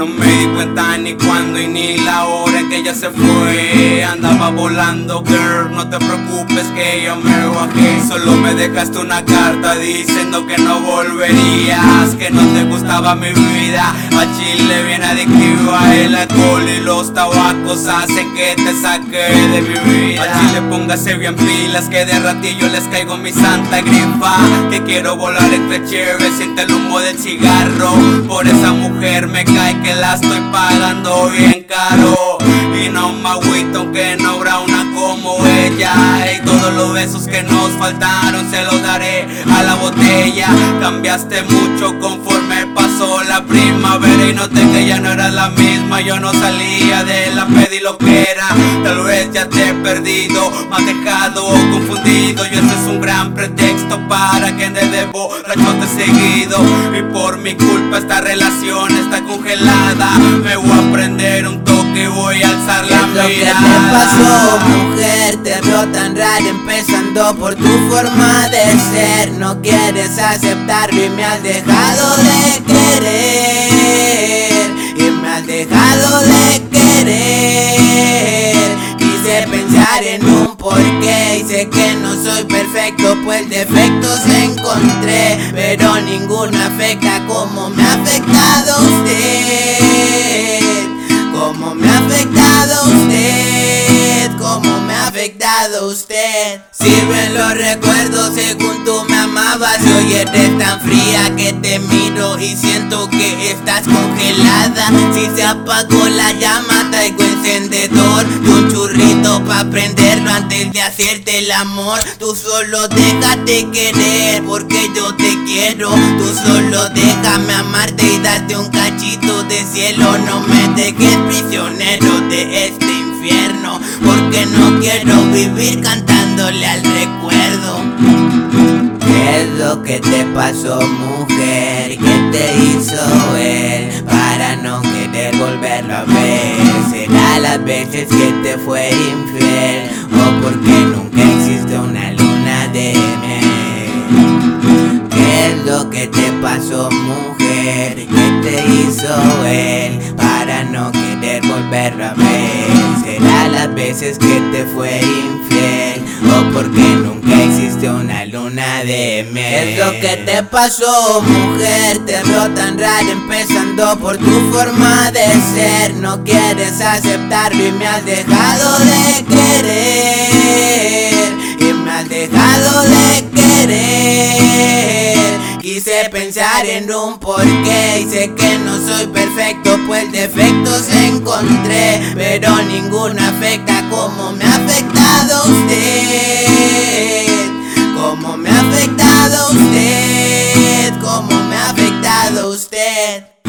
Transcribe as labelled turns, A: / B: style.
A: No me di cuenta ni cuándo y ni la hora en que ella se fue. Andaba volando, girl, no te preocupes que yo me bajé. Solo me dejaste una carta diciendo que no volverías, que no te gustaba mi vida. A Chile bien adictiva, el alcohol y los tabacos hacen que te saque de mi vida. A Chile póngase bien pilas, que de ratillo les caigo mi santa gripa. Que quiero volar entre chéves, siente el humo del cigarro. Por esa mujer me cae que la estoy pagando bien caro. Y no me agüito aunque no habrá una como ella. Y todos los besos que nos faltaron se los daré a la botella. Cambiaste mucho conforme pasó la primavera y noté que ya no era la misma. Yo no salía de la pediloquera. Tal vez ya te he perdido, me has dejado confundido. Y ese es un gran pretexto para que ande de borrachote seguido. Y por mi culpa esta relación está congelada. Me voy a prender un toque y voy a alzar la mirada.
B: ¿Qué te pasó, mujer? Te veo tan rara empezando por tu forma de ser. No quieres aceptarlo y me has dejado de querer. Y me has dejado de querer. Quise pensar en un porqué y sé que no soy perfecto, pues defectos encontré, pero ninguno afecta como me ha afectado usted. Como me ha afectado usted, como me ha afectado usted. Sirven los recuerdos según tú me amabas y hoy eres tan fría que te miro y siento que estás congelada. Si se apagó la llama traigo encendedor y un churrito pa' prenderlo antes de hacerte el amor. Tú solo déjate querer porque yo te quiero. Tú solo déjame amarte y darte un cachito de cielo. No me dejes prisionero de este infierno, porque no quiero vivir cantándole al recuerdo. ¿Qué es lo que te pasó, mujer? ¿Qué te hizo él para no querer volverlo a ver? ¿Será las veces que te fue infiel o porque nunca existe una luna de miel? ¿Qué es lo que te pasó, mujer? ¿Qué te hizo él para no querer volverlo a ver? ¿Será las veces que te fue infiel o porque nunca existe una luna de miel? ¿Qué es lo que te pasó, mujer? Te veo tan rara empezando por tu forma de ser. No quieres aceptarlo y me has dejado de querer. Y me has dejado de querer. Quise pensar en un porqué y sé que no soy perfecto, pues defectos encontré, pero ninguno afecta como me ha afectado usted. Como me ha afectado usted, como me ha afectado usted.